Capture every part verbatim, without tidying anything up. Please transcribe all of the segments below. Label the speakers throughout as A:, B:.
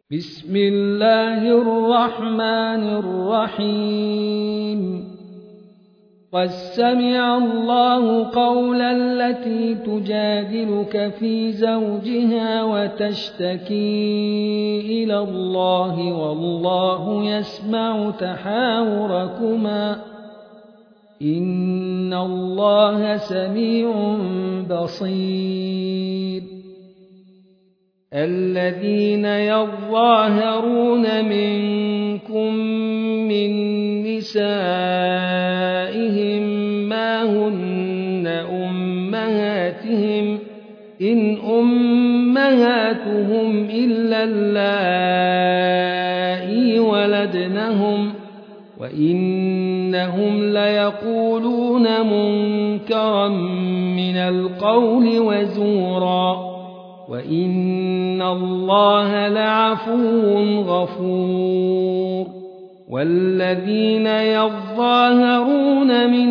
A: بسم الله الرحمن الرحيم قد سمع الله قول التي تجادلك في زوجها وتشتكي إلى الله والله يسمع تحاوركما إن الله سميع بصير الذين يظاهرون منكم من نسائهم ما هن أمهاتهم إن أمهاتهم إلا اللائي ولدنهم وإنهم ليقولون منكرا من القول وزورا وإن الله لعفو غفور والذين يظاهرون من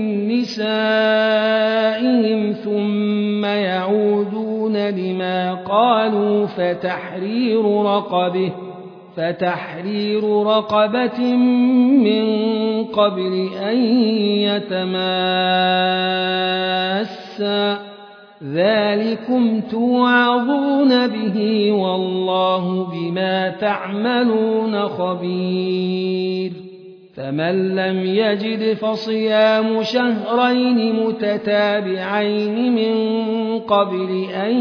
A: نسائهم ثم يعودون لما قالوا فتحرير رقبه فتحرير رقبة من قبل أن يتماسا ذلكم توعظون به والله بما تعملون خبير فمن لم يجد فصيام شهرين متتابعين من قبل أن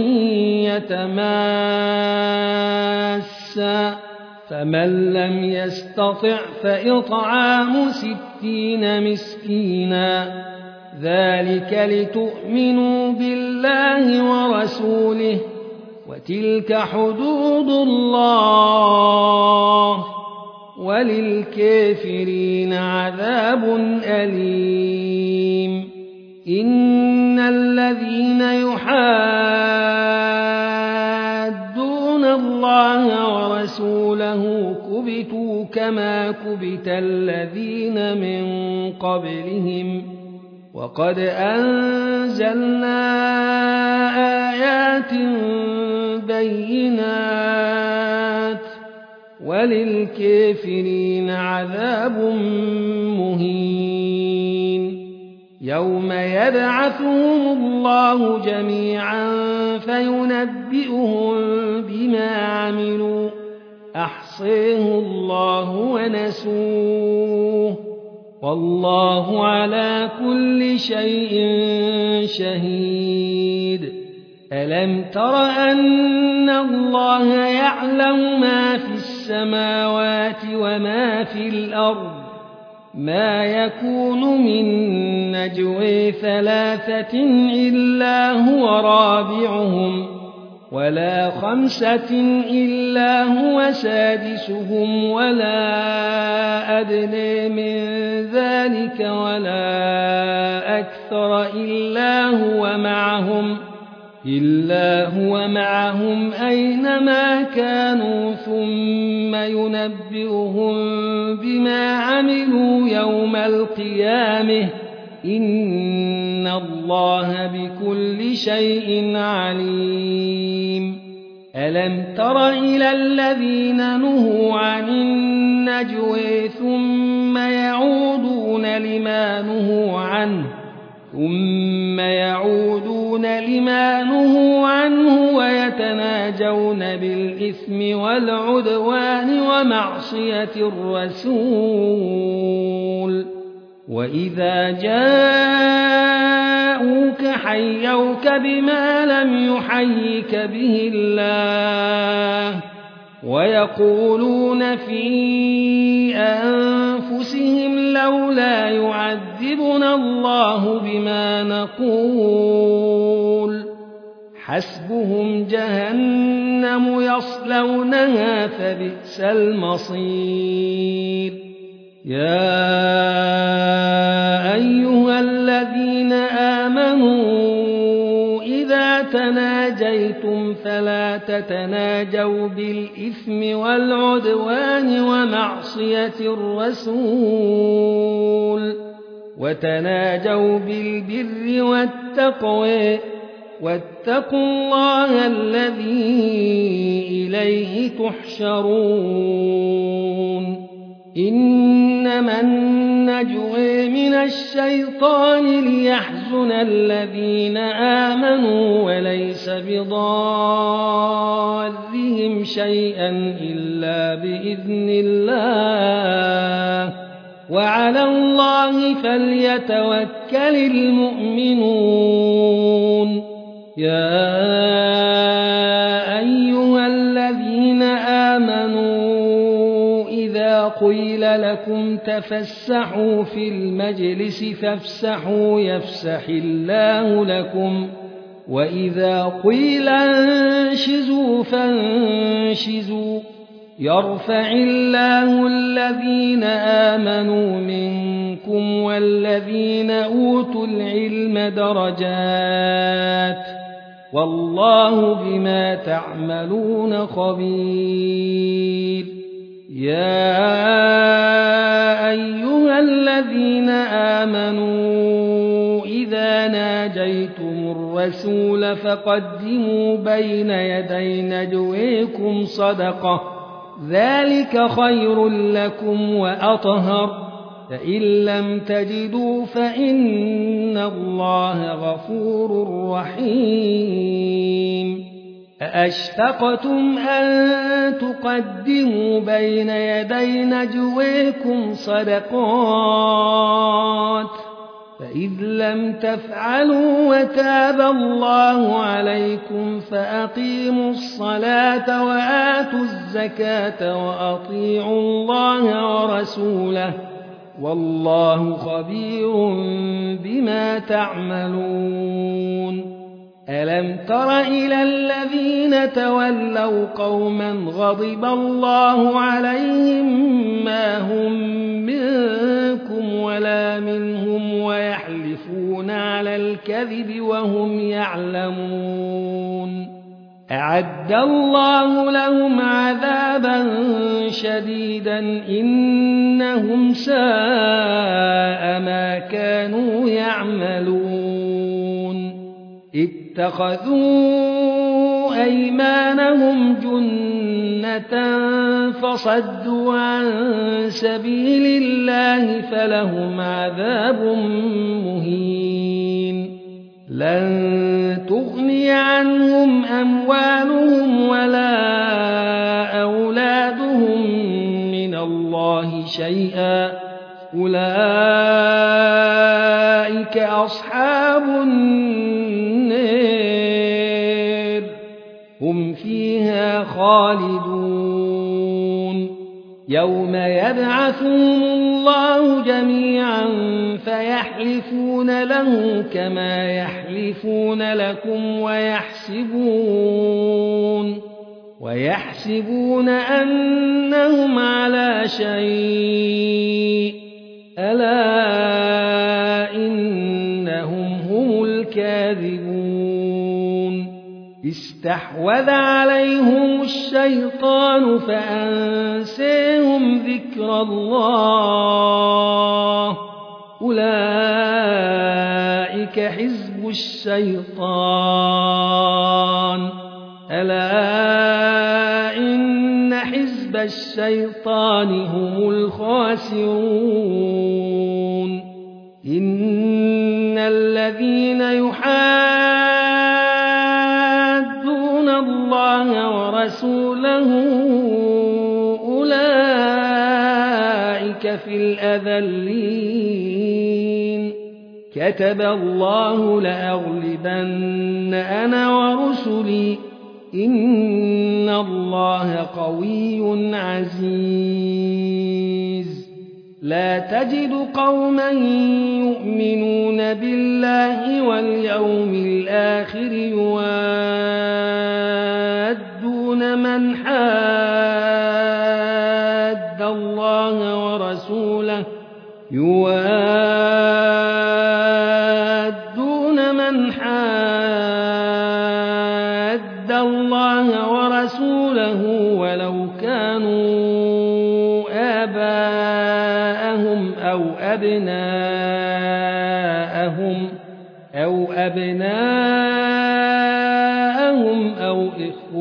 A: يتماسا فمن لم يستطع فإطعام ستين مسكينا ذلك لتؤمنوا بالله ورسوله وتلك حدود الله وللكافرين عذاب أليم إن الذين يحادون الله ورسوله كبتوا كما كبت الذين من قبلهم وقد أنزلنا آيات بينات وللكافرين عذاب مهين يوم يبعثهم الله جميعا فينبئهم بما عملوا أحصيه الله ونسوه والله على كل شيء شهيد ألم تر أن الله يعلم ما في السماوات وما في الأرض ما يكون من نجوى ثلاثة إلا هو رابعهم ولا خمسة إلا هو سادسهم ولا أدنى من ذلك ولا أكثر إلا هو معهم إلا هو معهم أينما كانوا ثم ينبئهم بما عملوا يوم القيامة إن الله بكل شيء عليم ألم تر إلى الذين نهوا عن النجوى ثم يعودون لما نهوا عنه ثم يعودون لما نهوا عنه ويتناجون بالإثم والعدوان ومعصية الرسول وإذا جاءوك حيوك بما لم يحيك به الله ويقولون في أنفسهم لولا يعذبنا الله بما نقول حسبهم جهنم يصلونها فبئس المصير يا أيها الذين آمنوا إذا تناجيتم فلا تتناجوا بالإثم والعدوان ومعصية الرسول وتناجوا بالبر والتقوى واتقوا الله الذي إليه تحشرون إنما النجوى من الشيطان ليحزن الذين آمنوا وليس بضارهم شيئا إلا بإذن الله وعلى الله فليتوكل المؤمنون يا أيها الذين آمنوا إذا قيل لكم تفسحوا في المجلس فافسحوا يفسح الله لكم وإذا قيل انشزوا فانشزوا يرفع الله الذين آمنوا منكم والذين أوتوا العلم درجات والله بما تعملون خبير يا أيها الذين آمنوا إذا ناجيتم الرسول فقدموا بين يدي نجويكم صدقة ذلك خير لكم وأطهر فإن لم تجدوا فإن الله غفور رحيم أأشفقتم أن تقدموا بين يدي نجويكم صدقات فإذ لم تفعلوا وتاب الله عليكم فأقيموا الصلاة وآتوا الزكاة وأطيعوا الله ورسوله والله خبير بما تعملون ألم تر إلى الذين تولوا قوما غضب الله عليهم ما هم منكم ولا منهم ويحلفون على الكذب وهم يعلمون أعد الله لهم عذابا شديدا إنهم ساء ما كانوا يعملون اتخذوا أيمانهم جنة فصدوا عن سبيل الله فلهم عذاب مهين لن تغني عنهم أموالهم ولا أولادهم من الله شيئا أولئك أصحاب النار هم فيها خالدون يوم يبعثهم الله جميعا فيحلفون له كما يحلفون لكم ويحسبون ويحسبون أنهم على شيء ألا إنهم هم الكاذبون استحوذ عليهم الشيطان فأنساهم ذكر الله أولئك حزب الشيطان ألا إن حزب الشيطان هم الخاسرون إن الذين يحادون الله ورسوله أولئك في الأذلين كتب الله لأغلبن أنا ورسلي إن الله قوي عزيز لا تجد قوما يؤمنون بالله واليوم الآخر يوادون من حاد الله ورسوله يوادون من حاد الله ورسوله ولو كانوا آباءهم أو أبناءهم أو أبناءهم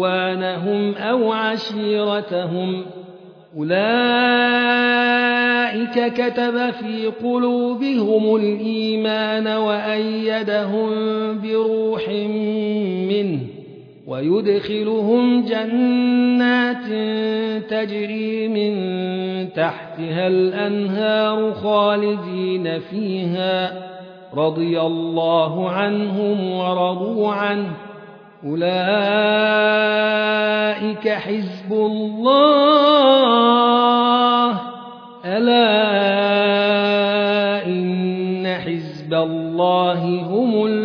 A: إخوانهم أو عشيرتهم أولئك كتب في قلوبهم الإيمان وأيدهم بروح منه ويدخلهم جنات تجري من تحتها الأنهار خالدين فيها رضي الله عنهم ورضوا عنه أولئك حزب الله ألا إن حزب الله هم